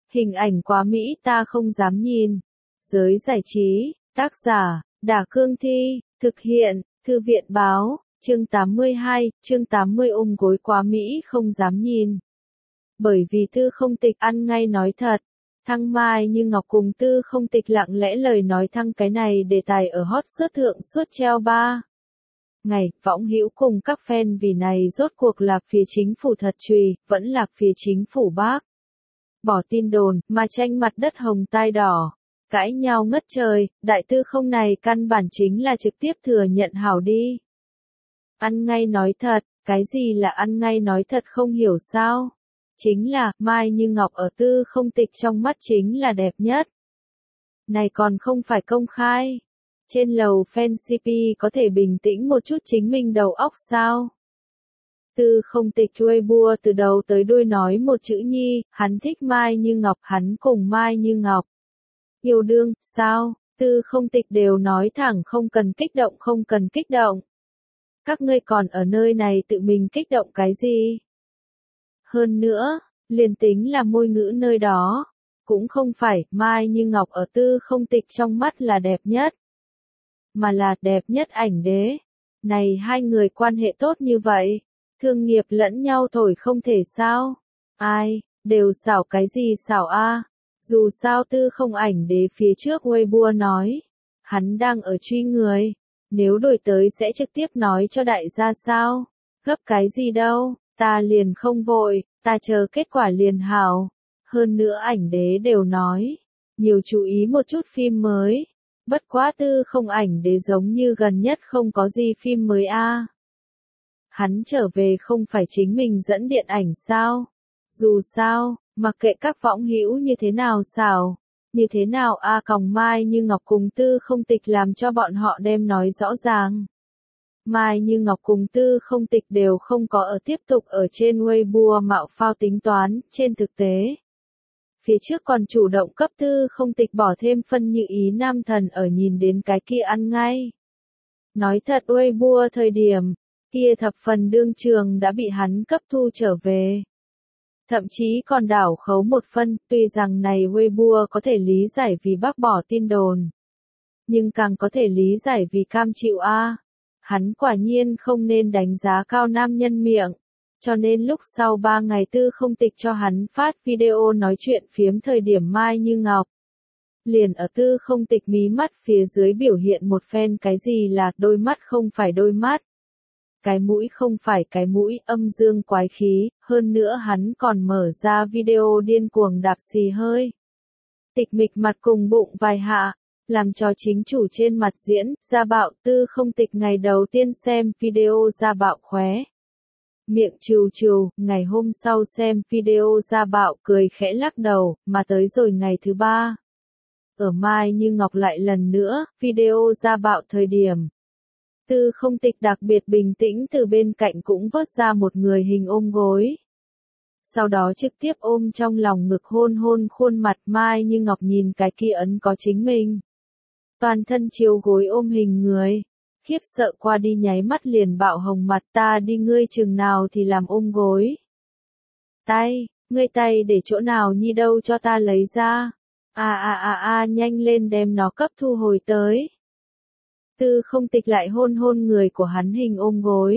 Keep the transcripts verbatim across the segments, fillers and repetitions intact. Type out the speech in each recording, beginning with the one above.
Hình ảnh quá mỹ ta không dám nhìn. Giới giải trí, tác giả, Đả Cương Thi, thực hiện, Thư viện Báo, chương tám mươi hai, chương tám mươi ôm gối quá mỹ không dám nhìn. Bởi vì Tư Không Tịch ăn ngay nói thật, Thăng Mai Như Ngọc cùng Tư Không Tịch lặng lẽ lời nói thăng cái này đề tài ở hot search thượng suốt treo ba ngày, võng hữu cùng các fan vì này rốt cuộc là phía chính phủ thật chùy, vẫn là phía chính phủ bác. Bỏ tin đồn, mà tranh mặt đất hồng tai đỏ, cãi nhau ngất trời, đại tư không này căn bản chính là trực tiếp thừa nhận hảo đi. Ăn ngay nói thật, cái gì là ăn ngay nói thật không hiểu sao? Chính là, Mai Như Ngọc ở Tư Không Tịch trong mắt chính là đẹp nhất. Này còn không phải công khai. Trên lầu fan xê pê có thể bình tĩnh một chút chính mình đầu óc sao? Tư Không Tịch Weibo từ đầu tới đuôi nói một chữ nhi, hắn thích Mai Như Ngọc, hắn cùng Mai Như Ngọc. Yêu đương, sao? Tư Không Tịch đều nói thẳng không cần kích động không cần kích động. Các ngươi còn ở nơi này tự mình kích động cái gì? Hơn nữa, liền tính là môi ngữ nơi đó, cũng không phải Mai Như Ngọc ở Tư Không Tịch trong mắt là đẹp nhất, mà là đẹp nhất ảnh đế. Này hai người quan hệ tốt như vậy, thương nghiệp lẫn nhau thổi không thể sao? Ai, đều xảo cái gì xảo a? Dù sao Tư Không ảnh đế phía trước Weibo nói, hắn đang ở truy người, nếu đổi tới sẽ trực tiếp nói cho đại gia sao? Gấp cái gì đâu, ta liền không vội, ta chờ kết quả liền hảo. Hơn nữa ảnh đế đều nói, nhiều chú ý một chút phim mới. Bất quá Tư Không ảnh đế giống như gần nhất không có gì phim mới a. Hắn trở về không phải chính mình dẫn điện ảnh sao? Dù sao, mặc kệ các võng hữu như thế nào xảo, như thế nào a còng Mai Như Ngọc cùng Tư Không Tịch làm cho bọn họ đem nói rõ ràng. Mai Như Ngọc cùng Tư Không Tịch đều không có ở tiếp tục ở trên Weibo mạo phao tính toán, trên thực tế. Phía trước còn chủ động cấp Tư Không Tịch bỏ thêm phân như ý nam thần ở nhìn đến cái kia ăn ngay. Nói thật Weibo thời điểm, kia thập phần đương trường đã bị hắn cấp thu trở về. Thậm chí còn đảo khấu một phân, tuy rằng này Weibo có thể lý giải vì bác bỏ tin đồn. Nhưng càng có thể lý giải vì cam chịu a. Hắn quả nhiên không nên đánh giá cao nam nhân miệng. Cho nên lúc sau ba ngày Tư Không Tịch cho hắn phát video nói chuyện phiếm thời điểm Mai Như Ngọc. Liền ở Tư Không Tịch mí mắt phía dưới biểu hiện một phen cái gì là đôi mắt không phải đôi mắt. Cái mũi không phải cái mũi, âm dương quái khí, hơn nữa hắn còn mở ra video điên cuồng đạp xì hơi. Tịch mịch mặt cùng bụng vài hạ, làm cho chính chủ trên mặt diễn, ra bạo. Tư Không Tịch ngày đầu tiên xem video ra bạo khóe. Miệng trừ trừ, ngày hôm sau xem video ra bạo cười khẽ lắc đầu, mà tới rồi ngày thứ ba. Ở Mai Như Ngọc lại lần nữa, video ra bạo thời điểm. Tư Không Tịch đặc biệt bình tĩnh từ bên cạnh cũng vớt ra một người hình ôm gối. Sau đó trực tiếp ôm trong lòng ngực hôn hôn khuôn mặt Mai Như Ngọc nhìn cái kia ấn có chính mình. Toàn thân chiều gối ôm hình người. Khiếp sợ qua đi nháy mắt liền bạo hồng mặt ta đi ngươi chừng nào thì làm ôm gối. Tay, ngươi tay để chỗ nào nhi đâu cho ta lấy ra. À à à à nhanh lên đem nó cấp thu hồi tới. Tư Không Tịch lại hôn hôn người của hắn hình ôm gối.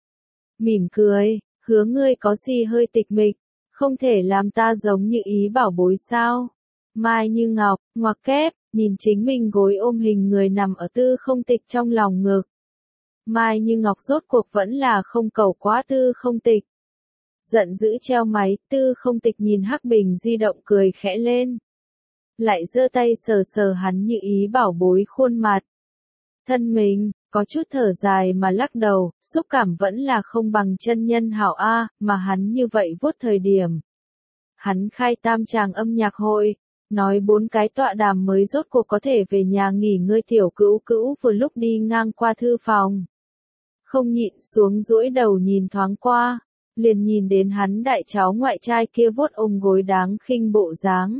Mỉm cười, hứa ngươi có gì hơi tịch mịch, không thể làm ta giống như ý bảo bối sao. Mai Như Ngọc, ngoặc kép, nhìn chính mình gối ôm hình người nằm ở Tư Không Tịch trong lòng ngực. Mai Như Ngọc rốt cuộc vẫn là không cầu quá Tư Không Tịch. Giận dữ treo máy, Tư Không Tịch nhìn hắc bình di động cười khẽ lên. Lại giơ tay sờ sờ hắn như ý bảo bối khuôn mặt. Thân mình, có chút thở dài mà lắc đầu, xúc cảm vẫn là không bằng chân nhân hảo A, mà hắn như vậy vuốt thời điểm. Hắn khai tam tràng âm nhạc hội, nói bốn cái tọa đàm mới rốt cuộc có thể về nhà nghỉ ngơi tiểu cữu cữu vừa lúc đi ngang qua thư phòng. Không nhịn xuống duỗi đầu nhìn thoáng qua, liền nhìn đến hắn đại cháu ngoại trai kia vuốt ôm gối đáng khinh bộ dáng.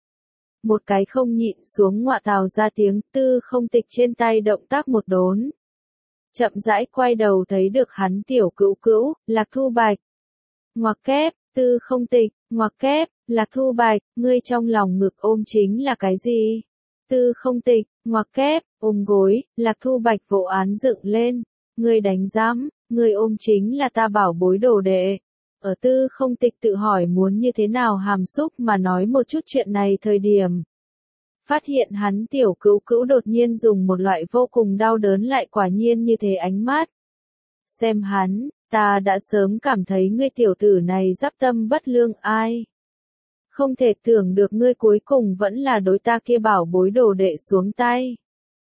Một cái không nhịn xuống ngọa tào ra tiếng. Tư Không Tịch trên tay động tác một đốn. Chậm rãi quay đầu thấy được hắn tiểu cữu cữu, Lạc Thu Bạch. Ngoặc kép, Tư Không Tịch, ngoặc kép, Lạc Thu Bạch, ngươi trong lòng ngực ôm chính là cái gì? Tư Không Tịch, ngoặc kép, ôm gối, Lạc Thu Bạch vỗ án dựng lên. Ngươi đánh giám, ngươi ôm chính là ta bảo bối đồ đệ. Ở Tư Không Tịch tự hỏi muốn như thế nào hàm xúc mà nói một chút chuyện này thời điểm. Phát hiện hắn tiểu cữu cữu đột nhiên dùng một loại vô cùng đau đớn lại quả nhiên như thế ánh mắt. Xem hắn, ta đã sớm cảm thấy ngươi tiểu tử này giáp tâm bất lương ai. Không thể tưởng được ngươi cuối cùng vẫn là đối ta kia bảo bối đồ đệ xuống tay.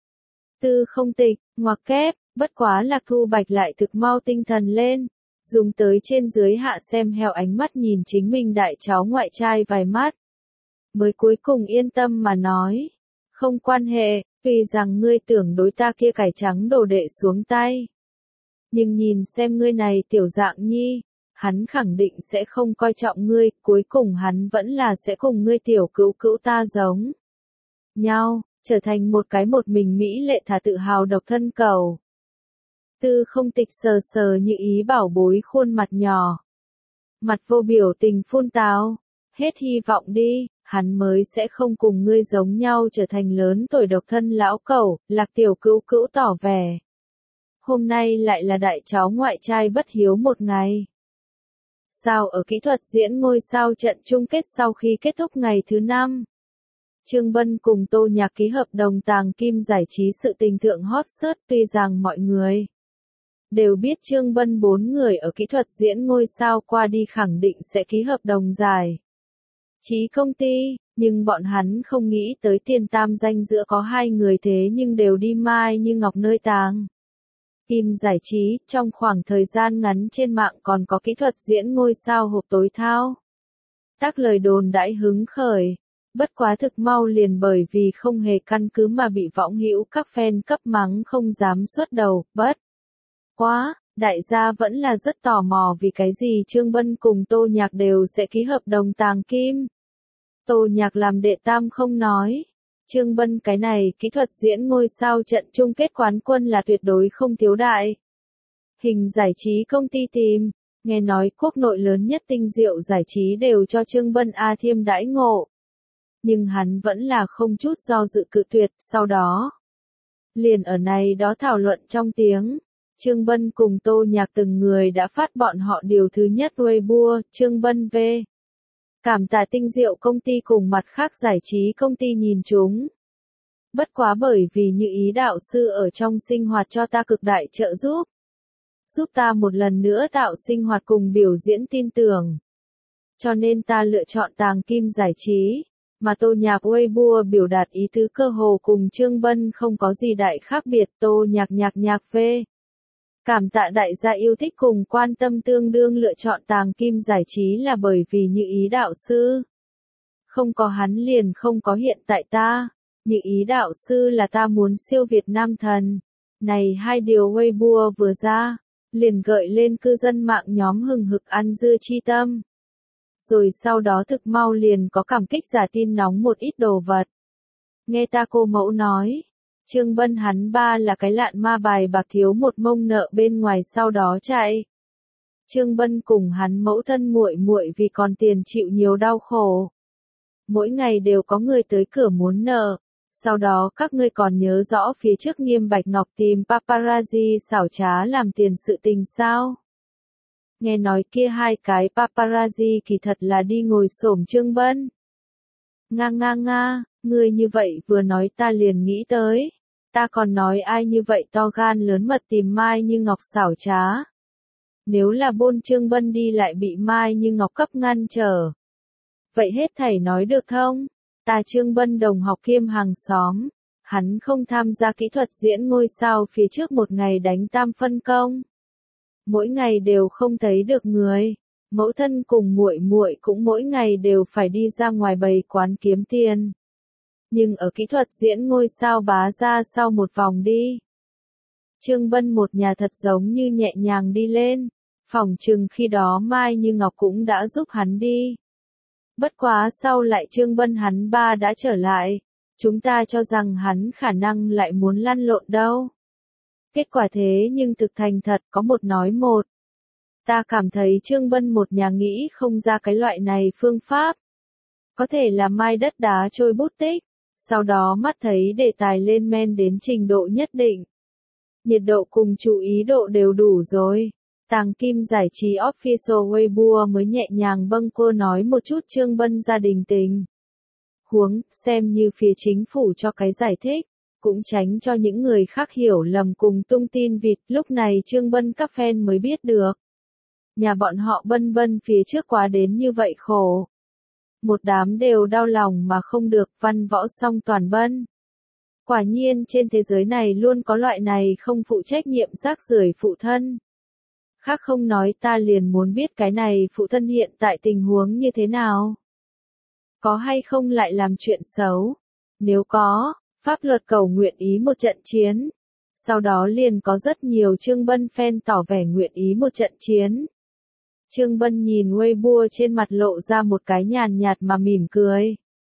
Tư Không Tịch, ngoặc kép, bất quá Lạc Thu Bạch lại thực mau tinh thần lên, dùng tới trên dưới hạ xem heo ánh mắt nhìn chính mình đại cháu ngoại trai vài mắt. Mới cuối cùng yên tâm mà nói, không quan hệ, vì rằng ngươi tưởng đối ta kia cải trắng đồ đệ xuống tay. Nhưng nhìn xem ngươi này tiểu dạng nhi, hắn khẳng định sẽ không coi trọng ngươi, cuối cùng hắn vẫn là sẽ cùng ngươi tiểu cữu cữu ta giống nhau, trở thành một cái một mình mỹ lệ thà tự hào độc thân cầu. Tư Không Tịch sờ sờ như ý bảo bối khuôn mặt nhỏ. Mặt vô biểu tình phun táo, hết hy vọng đi, hắn mới sẽ không cùng ngươi giống nhau trở thành lớn tuổi độc thân lão cẩu, Lạc tiểu cữu cữu tỏ vẻ. Hôm nay lại là đại cháu ngoại trai bất hiếu một ngày. Sao ở kỹ thuật diễn ngôi sao trận chung kết sau khi kết thúc ngày thứ năm. Trương Bân cùng Tô Nhạc ký hợp đồng tàng kim giải trí sự tình thượng hot search, tuy rằng mọi người đều biết Trương Bân bốn người ở kỹ thuật diễn ngôi sao qua đi khẳng định sẽ ký hợp đồng giải trí công ty, nhưng bọn hắn không nghĩ tới tiền tam danh giữa có hai người thế nhưng đều đi Mai Như Ngọc nơi tàng kim giải trí. Trong khoảng thời gian ngắn trên mạng còn có kỹ thuật diễn ngôi sao hộp tối thao tác lời đồn đãi hứng khởi, bất quá thực mau liền bởi vì không hề căn cứ mà bị võng hữu các fan cấp mắng không dám xuất đầu. Bất quá, đại gia vẫn là rất tò mò vì cái gì Trương Bân cùng Tô Nhạc đều sẽ ký hợp đồng tàng kim. Tô Nhạc làm đệ tam không nói. Trương Bân cái này kỹ thuật diễn ngôi sao trận chung kết quán quân là tuyệt đối không thiếu đại. Hình giải trí công ty tìm, nghe nói quốc nội lớn nhất tinh diệu giải trí đều cho Trương Bân A Thiêm đãi ngộ. Nhưng hắn vẫn là không chút do dự cự tuyệt, sau đó. Liền ở này đó thảo luận trong tiếng. Trương Bân cùng Tô Nhạc từng người đã phát bọn họ điều thứ nhất Weibo, Trương Bân V. Cảm tạ tinh diệu công ty cùng mặt khác giải trí công ty nhìn chúng. Bất quá bởi vì như ý đạo sư ở trong sinh hoạt cho ta cực đại trợ giúp. Giúp ta một lần nữa tạo sinh hoạt cùng biểu diễn tin tưởng. Cho nên ta lựa chọn tàng kim giải trí. Mà Tô Nhạc Weibo biểu đạt ý tứ cơ hồ cùng Trương Bân không có gì đại khác biệt. Tô Nhạc nhạc nhạc V. Cảm tạ đại gia yêu thích cùng quan tâm tương đương lựa chọn tàng kim giải trí là bởi vì như ý đạo sư. Không có hắn liền không có hiện tại ta. Như ý đạo sư là ta muốn siêu Việt Nam thần. Này hai điều Weibo vừa ra, liền gợi lên cư dân mạng nhóm hừng hực ăn dưa chi tâm. Rồi sau đó thực mau liền có cảm kích giả tin nóng một ít đồ vật. Nghe ta cô mẫu nói. Trương Bân hắn ba là cái lạn ma bài bạc thiếu một mông nợ bên ngoài sau đó chạy. Trương Bân cùng hắn mẫu thân muội muội vì còn tiền chịu nhiều đau khổ. Mỗi ngày đều có người tới cửa muốn nợ. Sau đó các ngươi còn nhớ rõ phía trước Nghiêm Bạch Ngọc tìm paparazzi xảo trá làm tiền sự tình sao? Nghe nói kia hai cái paparazzi kỳ thật là đi ngồi xổm Trương Bân. Nga nga nga, ngươi như vậy vừa nói ta liền nghĩ tới. Ta còn nói ai như vậy to gan lớn mật tìm Mai Như Ngọc xảo trá. Nếu là bôn Trương Bân đi lại bị Mai Như Ngọc cấp ngăn trở. Vậy hết thảy nói được không? Ta Trương Bân đồng học kiêm hàng xóm. Hắn không tham gia kỹ thuật diễn ngôi sao phía trước một ngày đánh tam phân công. Mỗi ngày đều không thấy được người. Mẫu thân cùng muội muội cũng mỗi ngày đều phải đi ra ngoài bày quán kiếm tiền. Nhưng ở kỹ thuật diễn ngôi sao bá ra sau một vòng đi. Trương Bân một nhà thật giống như nhẹ nhàng đi lên. Phỏng chừng khi đó Mai Như Ngọc cũng đã giúp hắn đi. Bất quá sau lại Trương Bân hắn ba đã trở lại. Chúng ta cho rằng hắn khả năng lại muốn lăn lộn đâu. Kết quả thế nhưng thực thành thật có một nói một. Ta cảm thấy Trương Bân một nhà nghĩ không ra cái loại này phương pháp. Có thể là mai đất đá trôi bút tích, sau đó mắt thấy đề tài lên men đến trình độ nhất định. Nhiệt độ cùng chú ý độ đều đủ rồi. Tàng Kim giải trí official Weibo mới nhẹ nhàng bâng quơ nói một chút Trương Bân gia đình tình huống, xem như phía chính phủ cho cái giải thích, cũng tránh cho những người khác hiểu lầm cùng tung tin vịt. Lúc này Trương Bân các fan mới biết được. Nhà bọn họ Bân Bân phía trước quá đến như vậy khổ. Một đám đều đau lòng mà không được, văn võ song toàn Bân. Quả nhiên trên thế giới này luôn có loại này không phụ trách nhiệm rác rưởi phụ thân. Khác không nói, ta liền muốn biết cái này phụ thân hiện tại tình huống như thế nào. Có hay không lại làm chuyện xấu? Nếu có, pháp luật cầu nguyện ý một trận chiến. Sau đó liền có rất nhiều Trương Bân fan tỏ vẻ nguyện ý một trận chiến. Trương Bân nhìn Weibo trên mặt lộ ra một cái nhàn nhạt mà mỉm cười.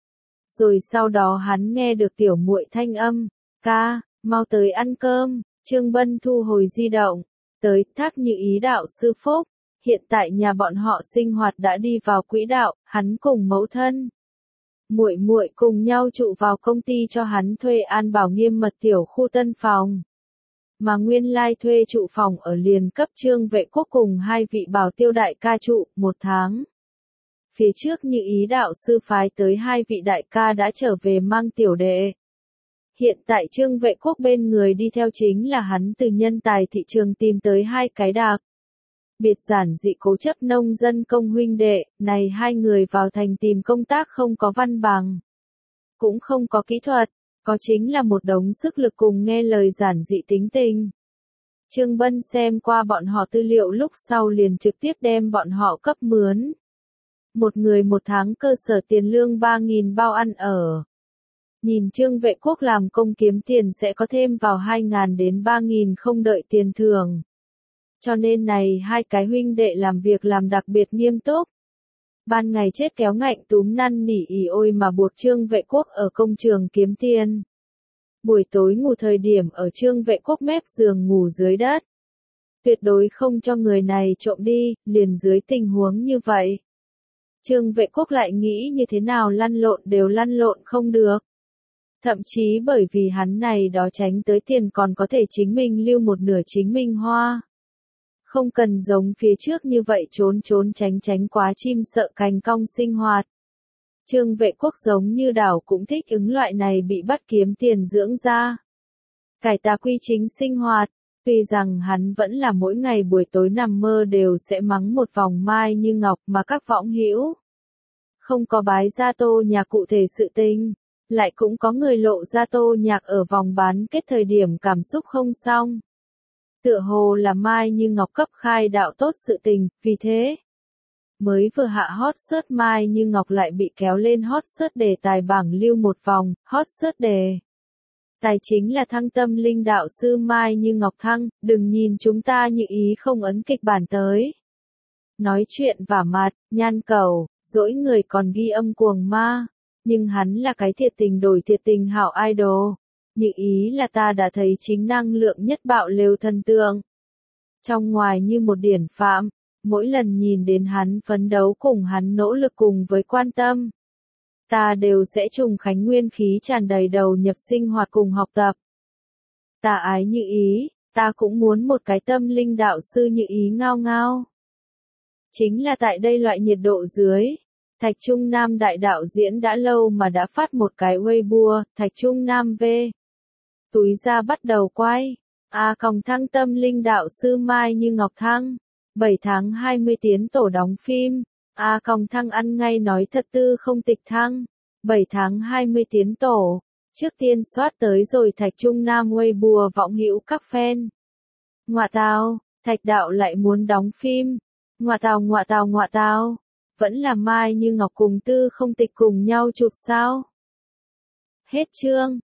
Rồi sau đó hắn nghe được tiểu muội thanh âm, ca, mau tới ăn cơm. Trương Bân thu hồi di động, tới Thác Như Ý đạo sư Phúc. Hiện tại nhà bọn họ sinh hoạt đã đi vào quỹ đạo, hắn cùng mẫu thân, muội muội cùng nhau trụ vào công ty cho hắn thuê An Bảo nghiêm mật tiểu khu tân phòng. Mà nguyên lai thuê trụ phòng ở liền cấp Trương Vệ Quốc cùng hai vị bảo tiêu đại ca trụ, một tháng. Phía trước Như Ý đạo sư phái tới hai vị đại ca đã trở về mang tiểu đệ. Hiện tại Trương Vệ Quốc bên người đi theo chính là hắn từ nhân tài thị trường tìm tới hai cái đặc biệt giản dị cố chấp nông dân công huynh đệ. Này hai người vào thành tìm công tác không có văn bằng, cũng không có kỹ thuật, có chính là một đống sức lực cùng nghe lời giản dị tính tình. Trương Bân xem qua bọn họ tư liệu lúc sau liền trực tiếp đem bọn họ cấp mướn. Một người một tháng cơ sở tiền lương ba nghìn bao ăn ở. Nhìn Trương Vệ Quốc làm công kiếm tiền sẽ có thêm vào hai nghìn đến ba nghìn không đợi tiền thưởng. Cho nên này hai cái huynh đệ làm việc làm đặc biệt nghiêm túc. Ban ngày chết kéo ngạnh túm năn nỉ ỉ ôi mà buộc Trương Vệ Quốc ở công trường kiếm tiền. Buổi tối ngủ thời điểm ở Trương Vệ Quốc mép giường ngủ dưới đất. Tuyệt đối không cho người này trộm đi, liền dưới tình huống như vậy. Trương Vệ Quốc lại nghĩ như thế nào lăn lộn đều lăn lộn không được. Thậm chí bởi vì hắn này đó tránh tới tiền còn có thể chính mình lưu một nửa chính mình hoa. Không cần giống phía trước như vậy trốn trốn tránh tránh quá chim sợ cành cong sinh hoạt. Trương Vệ Quốc giống như đảo cũng thích ứng loại này bị bắt kiếm tiền dưỡng ra. Cải tà quy chính sinh hoạt, tuy rằng hắn vẫn là mỗi ngày buổi tối nằm mơ đều sẽ mắng một vòng Mai Như Ngọc mà các võng hữu không có bái ra Tô Nhạc cụ thể sự tình, lại cũng có người lộ ra Tô Nhạc ở vòng bán kết thời điểm cảm xúc không xong. Tựa hồ là Mai Như Ngọc cấp khai đạo tốt sự tình, vì thế mới vừa hạ hot search Mai Như Ngọc lại bị kéo lên hot search đề tài bảng lưu một vòng. Hot search đề tài chính là thăng tâm linh đạo sư Mai Như Ngọc thăng, đừng nhìn chúng ta Như Ý không ấn kịch bản tới. Nói chuyện vả mặt, nhan cầu, dỗi người còn ghi âm cuồng ma, nhưng hắn là cái thiệt tình đổi thiệt tình hảo idol. Như Ý là ta đã thấy chính năng lượng nhất bạo lều thần tượng. Trong ngoài như một điển phạm, mỗi lần nhìn đến hắn phấn đấu cùng hắn nỗ lực cùng với quan tâm, ta đều sẽ trùng khánh nguyên khí tràn đầy đầu nhập sinh hoạt cùng học tập. Ta ái Như Ý, ta cũng muốn một cái tâm linh đạo sư Như Ý ngao ngao. Chính là tại đây loại nhiệt độ dưới, Thạch Trung Nam đại đạo diễn đã lâu mà đã phát một cái Weibo, Thạch Trung Nam V. Túi ra bắt đầu quay. A còng thăng tâm linh đạo sư Mai Như Ngọc thăng. bảy tháng hai mươi tiến tổ đóng phim. A còng thăng ăn ngay nói thật tư không tịch thăng. bảy tháng hai mươi tiến tổ. Trước tiên soát tới rồi Thạch Trung Nam Weibo võng hữu các fan. Ngoạ tào, Thạch đạo lại muốn đóng phim. Ngoạ tào ngoạ tào ngoạ tào. Vẫn là Mai Như Ngọc cùng tư không tịch cùng nhau chụp sao? Hết chương.